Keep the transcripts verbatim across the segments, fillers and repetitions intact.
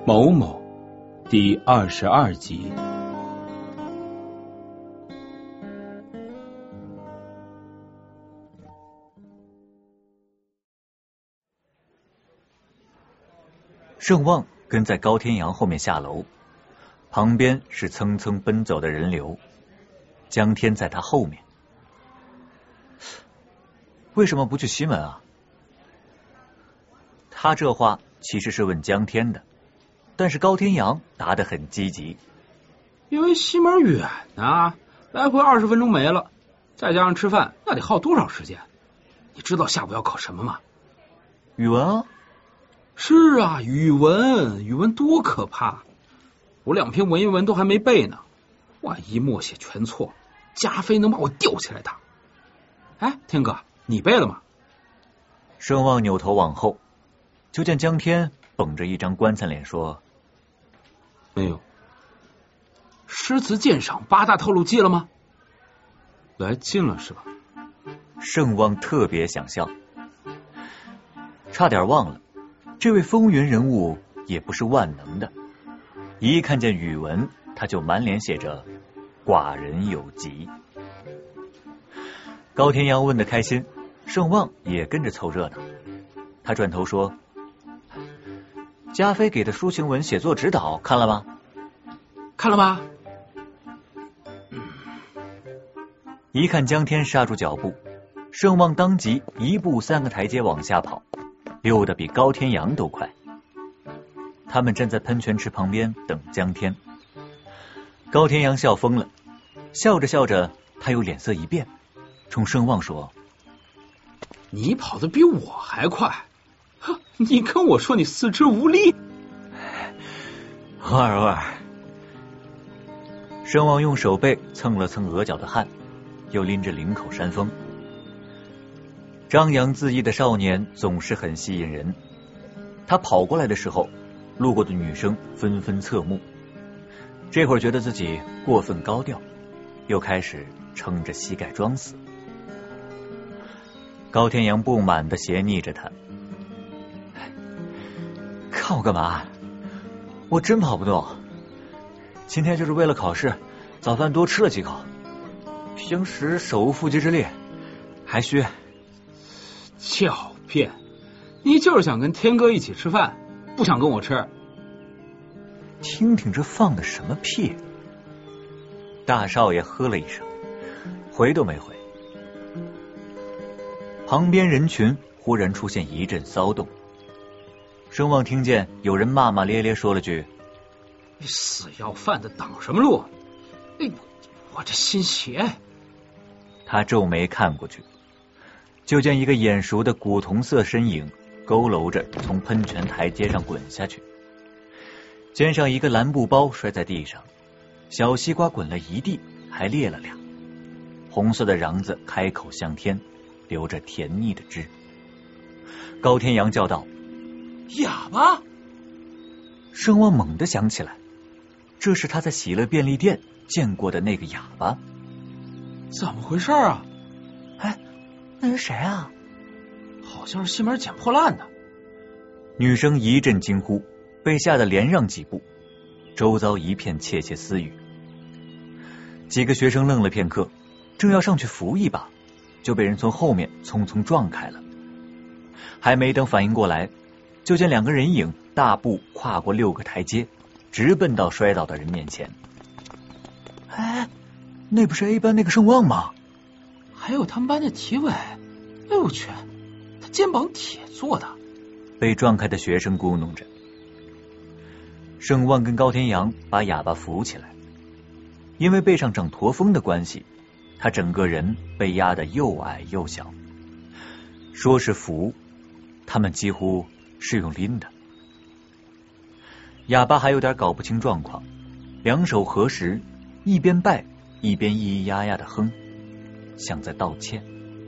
某某第二十二集。 盛旺跟在高天阳后面下楼，旁边是蹭蹭奔走的人流，江天在他后面。为什么不去西门啊？他这话其实是问江天的，但是高天阳答得很积极。 因为西门远啊，来回二十分钟没了，再加上吃饭，那得耗多少时间？你知道下午要考什么吗？ 语文啊。 是啊，语文，语文多可怕！我两篇文言文都还没背呢，万一默写全错，加菲能把我吊起来打。哎，天哥，你背了吗？ 盛旺扭头往后，就见江天绷着一张棺材脸说： 没有。诗词鉴赏八大套路记了吗？来劲了是吧？ 盛旺特别想笑，差点忘了，这位风云人物也不是万能的，一看见语文，他就满脸写着寡人有疾。高天阳问得开心，盛旺也跟着凑热闹。他转头说：加菲给的抒情文写作指导看了吗？ 看了吧。 一看江天刹住脚步，盛旺当即一步三个台阶往下跑，溜得比高天阳都快。他们站在喷泉池旁边等江天。高天阳笑疯了，笑着笑着他又脸色一变，冲盛旺说： 你跑得比我还快，你跟我说你四肢无力。 偶尔偶尔。盛旺用手背蹭了蹭额角的汗，又拎着领口山峰。张扬恣意的少年总是很吸引人，他跑过来的时候，路过的女生纷纷侧目，这会儿觉得自己过分高调，又开始撑着膝盖装死。高天阳不满的斜睨着他：看我干嘛？我真跑不动，今天就是为了考试，早饭多吃了几口，平时手无缚鸡之力，还需…… 狡辩！你就是想跟天哥一起吃饭，不想跟我吃。 听听这放的什么屁！大少爷喝了一声，回都没回。旁边人群忽然出现一阵骚动，盛旺听见有人骂骂咧咧说了句： 你死要饭的挡什么路？哎，我这心邪！ 他皱眉看过去，就见一个眼熟的古铜色身影佝偻着从喷泉台阶上滚下去，肩上一个蓝布包摔在地上，小西瓜滚了一地，还裂了俩，红色的瓤子开口向天，流着甜腻的汁。高天阳叫道： 哑巴！ 盛旺猛地想起来，这是他在喜乐便利店见过的那个哑巴。 怎么回事啊？ 哎，那是谁啊？ 好像是西门捡破烂的。 女生一阵惊呼，被吓得连让几步，周遭一片窃窃私语。几个学生愣了片刻，正要上去扶一把，就被人从后面匆匆撞开了。还没等反应过来，就见两个人影大步跨过六个台阶，直奔到摔倒的人面前。哎，那不是 A 班那个盛旺吗？ 还有他们班的体委。哎呦我去，他肩膀铁做的。 被撞开的学生咕哝着。盛旺跟高天阳把哑巴扶起来，因为背上长驼峰的关系，他整个人被压得又矮又小。说是扶，他们几乎是用拎的。哑巴还有点搞不清状况，两手合十，一边拜一边咿咿呀呀的哼，像在道歉。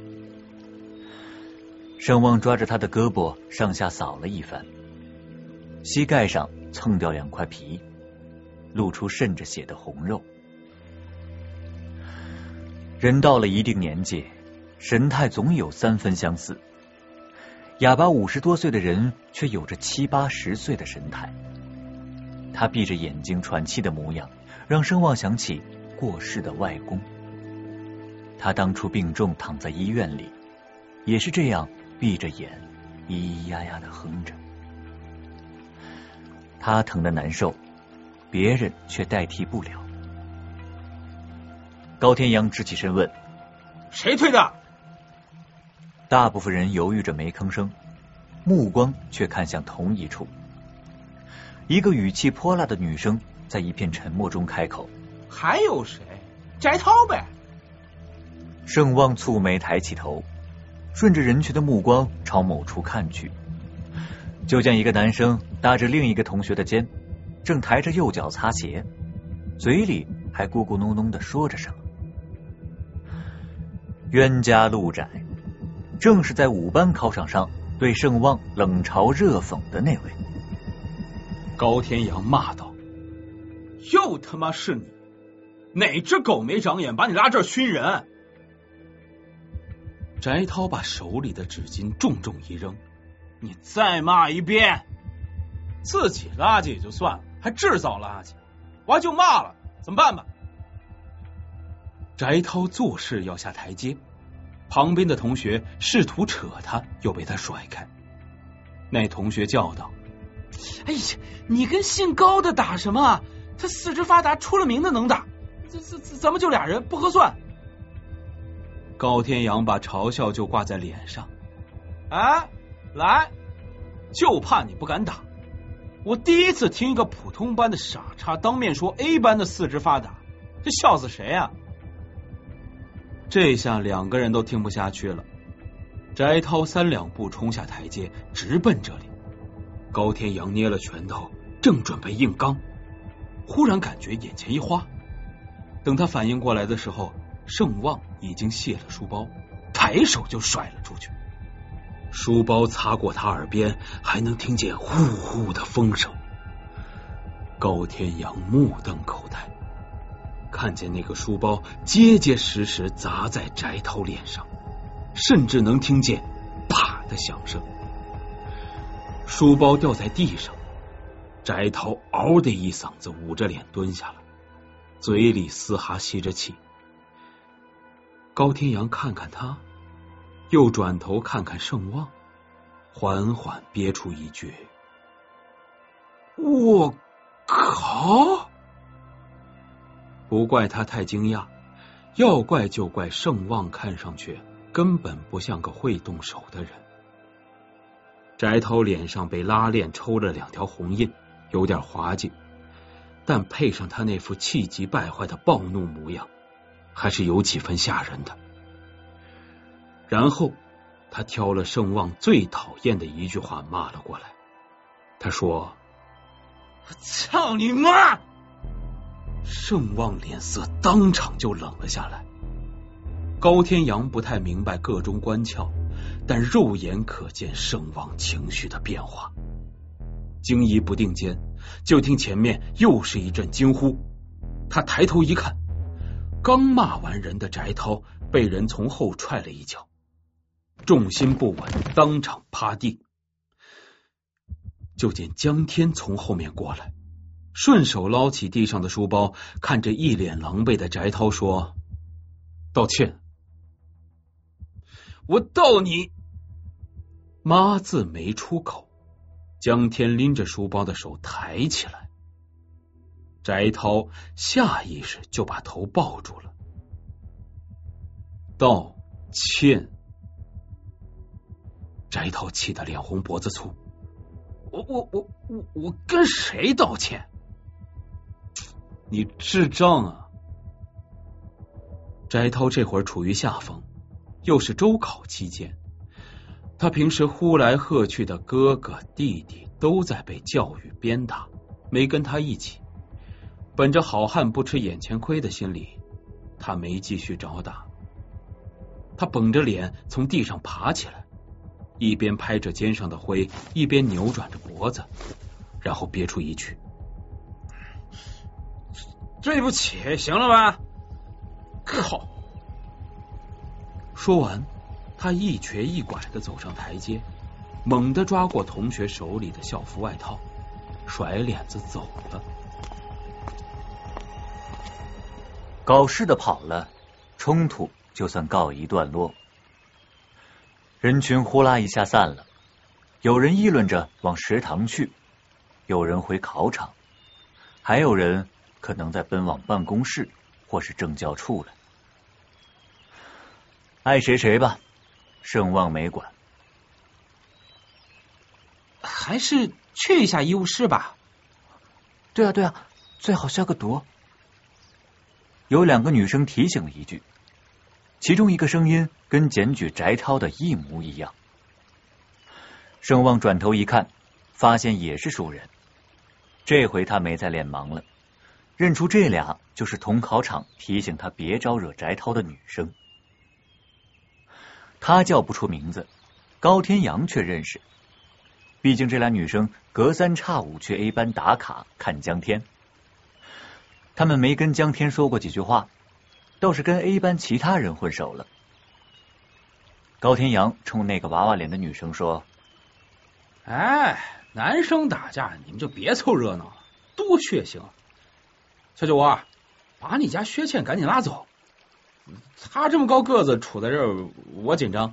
盛旺抓着他的胳膊上下扫了一番，膝盖上蹭掉两块皮，露出渗着血的红肉。人到了一定年纪，神态总有三分相似，哑巴五十多岁的人却有着七八十岁的神态。 他闭着眼睛喘气的模样，让盛旺想起过世的外公。他当初病重躺在医院里，也是这样闭着眼，咿咿呀呀的哼着。他疼得难受，别人却代替不了。高天阳直起身问： 谁推的？ 大部分人犹豫着没吭声，目光却看向同一处。一个语气泼辣的女生在一片沉默中开口： 还有谁？翟涛呗。 盛旺蹙眉抬起头，顺着人群的目光朝某处看去，就见一个男生搭着另一个同学的肩，正抬着右脚擦鞋，嘴里还咕咕哝哝地说着什么。冤家路窄，正是在五班考场上对盛旺冷嘲热讽的那位。 高天阳骂道：又他妈是你，哪只狗没长眼把你拉这儿熏人？翟涛把手里的纸巾重重一扔：你再骂一遍！自己垃圾也就算了，还制造垃圾，我就骂了，怎么办吧？翟涛做事要下台阶，旁边的同学试图扯他，又被他甩开。那同学叫道：哎呀，你跟姓高的打什么？他四肢发达，出了名的能打，这这咱们就俩人，不合算。高天阳把嘲笑就挂在脸上：哎，来，就怕你不敢打。我第一次听一个普通班的傻叉当面说 A 班的四肢发达，这笑死谁啊？这下两个人都听不下去了。翟涛三两步冲下台阶，直奔这里。高天阳捏了拳头，正准备硬刚，忽然感觉眼前一花。等他反应过来的时候，盛旺已经卸了书包，抬手就甩了出去。书包擦过他耳边，还能听见呼呼的风声。高天阳目瞪口呆，看见那个书包结结实实砸在翟涛脸上，甚至能听见啪的响声。书包掉在地上，翟涛嗷的一嗓子捂着脸蹲下了，嘴里嘶哈吸着气。高天阳看看他，又转头看看盛旺，缓缓憋出一句：我靠！不怪他太惊讶，要怪就怪盛旺看上去根本不像个会动手的人。翟涛脸上被拉链抽了两条红印，有点滑稽，但配上他那副气急败坏的暴怒模样，还是有几分吓人的。然后他挑了盛旺最讨厌的一句话骂了过来，他说：操你妈！盛旺脸色当场就冷了下来。高天阳不太明白个中关窍，但肉眼可见盛旺情绪的变化。惊疑不定间，就听前面又是一阵惊呼。他抬头一看，刚骂完人的翟涛被人从后踹了一脚，重心不稳，当场趴地。就见江天从后面过来，顺手捞起地上的书包，看着一脸狼狈的翟涛说：道歉。我道你。妈字没出口，江天拎着书包的手抬起来，翟涛下意识就把头抱住了。道歉。翟涛气得脸红脖子粗，我我我我我跟谁道歉？你智障啊！翟涛这会儿处于下风，又是周考期间，他平时呼来喝去的哥哥弟弟都在被教育鞭打，没跟他一起。本着好汉不吃眼前亏的心理，他没继续找打。他绷着脸从地上爬起来，一边拍着肩上的灰，一边扭转着脖子，然后憋出一句：对不起，行了吧？靠！说完，他一瘸一拐的走上台阶，猛地抓过同学手里的校服外套， 甩脸子走了。 搞事的跑了，冲突就算告一段落。人群呼啦一下散了，有人议论着往食堂去，有人回考场，还有人可能在奔往办公室或是政教处了。爱谁谁吧，盛旺没管。 还是去一下医务室吧。 对啊对啊，最好消个毒。有两个女生提醒了一句，其中一个声音跟检举翟涛的一模一样。盛旺转头一看，发现也是熟人。这回他没再脸盲了，认出这俩就是同考场提醒他别招惹翟涛的女生。他叫不出名字，高天阳却认识，毕竟这俩女生隔三差五去 A 班打卡看江天。他们没跟江天说过几句话，倒是跟 A 班其他人混熟了。高天阳冲那个娃娃脸的女生说： 哎，男生打架你们就别凑热闹了，多血腥啊！小酒窝，把你家薛倩赶紧拉走，他这么高个子杵在这儿，我紧张。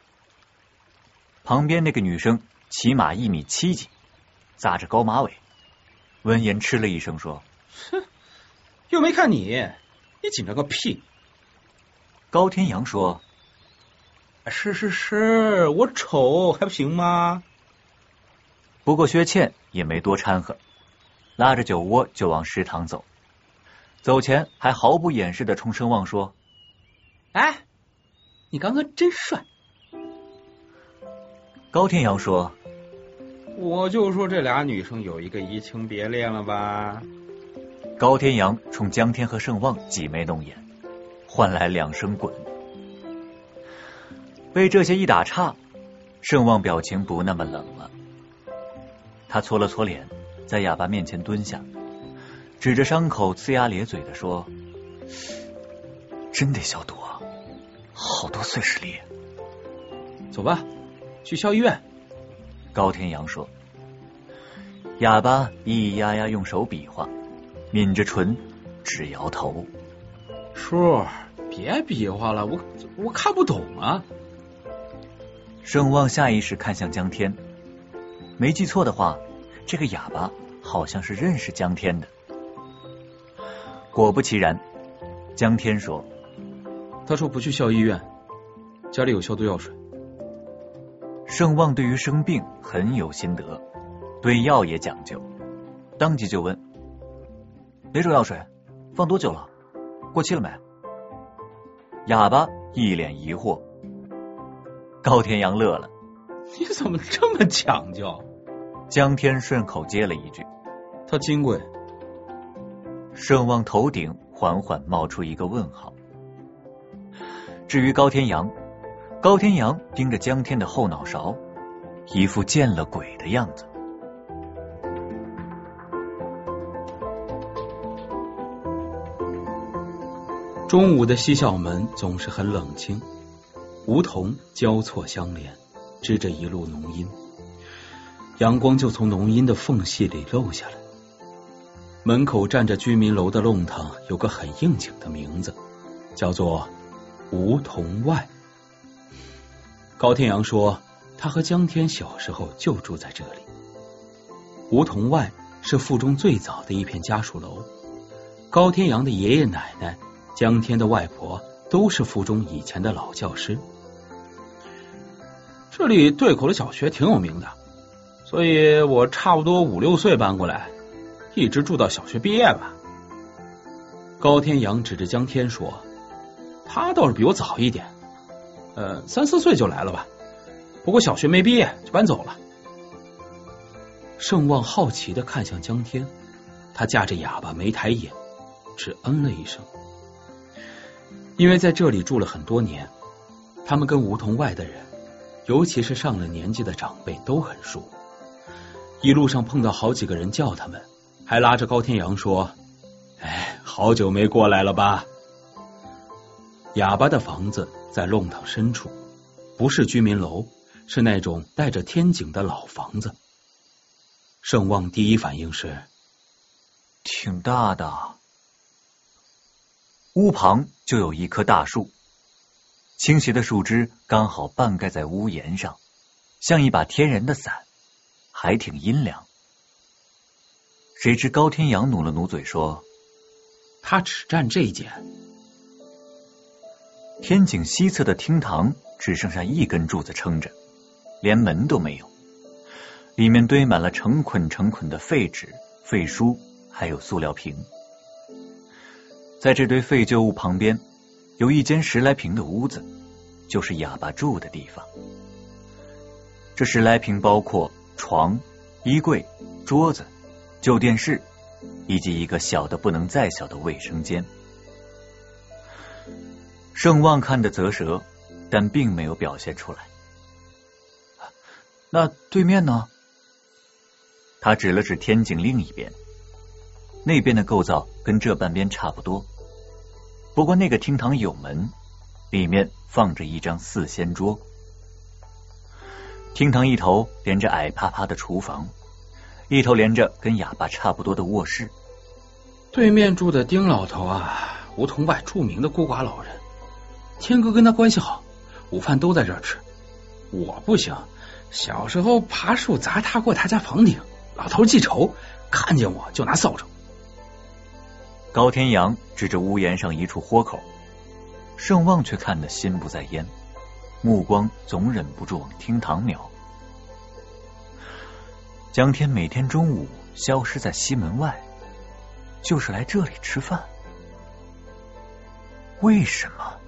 旁边那个女生起码一米七几，扎着高马尾，闻言嗤了一声说： 哼，又没看你，你紧张个屁！ 高天阳说： 是是是，我丑还不行吗？ 不过薛倩也没多掺和，拉着酒窝就往食堂走，走前还毫不掩饰的冲盛旺说： 哎，你刚刚真帅。 高天阳说： 我就说这俩女生有一个移情别恋了吧。 高天阳冲江天和盛旺挤眉弄眼，换来两声滚。被这些一打岔，盛旺表情不那么冷了。他搓了搓脸，在哑巴面前蹲下，指着伤口呲牙咧嘴的说：真得消毒啊，好多碎石粒。 走吧，去校医院。 高天阳说。哑巴咿咿呀呀用手比划，抿着唇直摇头。 叔，别比划了，我我看不懂啊。 盛旺下意识看向江天，没记错的话，这个哑巴好像是认识江天的。果不其然，江天说： 他说不去校医院，家里有消毒药水。 盛旺对于生病很有心得，对药也讲究，当即就问：哪种药水？放多久了？过期了没？哑巴一脸疑惑。高天阳乐了： 你怎么这么讲究？ 江天顺口接了一句： 它金贵。 盛旺头顶缓缓冒出一个问号。至于高天阳，高天阳盯着江天的后脑勺，一副见了鬼的样子。 中午的西校门总是很冷清，梧桐交错相连，织着一路浓荫，阳光就从浓荫的缝隙里漏下来。门口站着居民楼的弄堂有个很应景的名字，叫做梧桐外。高天阳说他和江天小时候就住在这里。梧桐外是附中最早的一片家属楼，高天阳的爷爷奶奶、江天的外婆都是附中以前的老教师。这里对口的小学挺有名的，所以我差不多五六岁搬过来，一直住到小学毕业吧。高天阳指着江天说，他倒是比我早一点，呃，三四岁就来了吧，不过小学没毕业就搬走了。盛旺好奇的看向江天，他架着哑巴没抬眼，只嗯了一声。因为在这里住了很多年，他们跟梧桐外的人，尤其是上了年纪的长辈都很熟，一路上碰到好几个人叫他们，还拉着高天阳说，哎，好久没过来了吧。哑巴的房子在弄堂深处，不是居民楼，是那种带着天井的老房子。 盛旺第一反应是， 挺大的。屋旁就有一棵大树，倾斜的树枝刚好半盖在屋檐上，像一把天然的伞，还挺阴凉。谁知高天阳努了努嘴说， 他只占这一间。 天井西侧的厅堂只剩下一根柱子撑着，连门都没有，里面堆满了成捆成捆的废纸、废书，还有塑料瓶。在这堆废旧物旁边，有一间十来平的屋子，就是哑巴住的地方。这十来平包括床、衣柜、桌子、旧电视，以及一个小的不能再小的卫生间。盛旺看得啧舌，但并没有表现出来。那对面呢？他指了指天井另一边，那边的构造跟这半边差不多，不过那个厅堂有门，里面放着一张四仙桌。厅堂一头连着矮趴趴的厨房，一头连着跟哑巴差不多的卧室。 对面住的丁老头啊，梧桐外著名的孤寡老人。天哥跟他关系好，午饭都在这儿吃。我不行，小时候爬树砸塌过他家房顶，老头记仇，看见我就拿扫帚。 高天阳指着屋檐上一处豁口，盛旺却看得心不在焉，目光总忍不住往厅堂瞄。江天每天中午消失在西门外，就是来这里吃饭，为什么？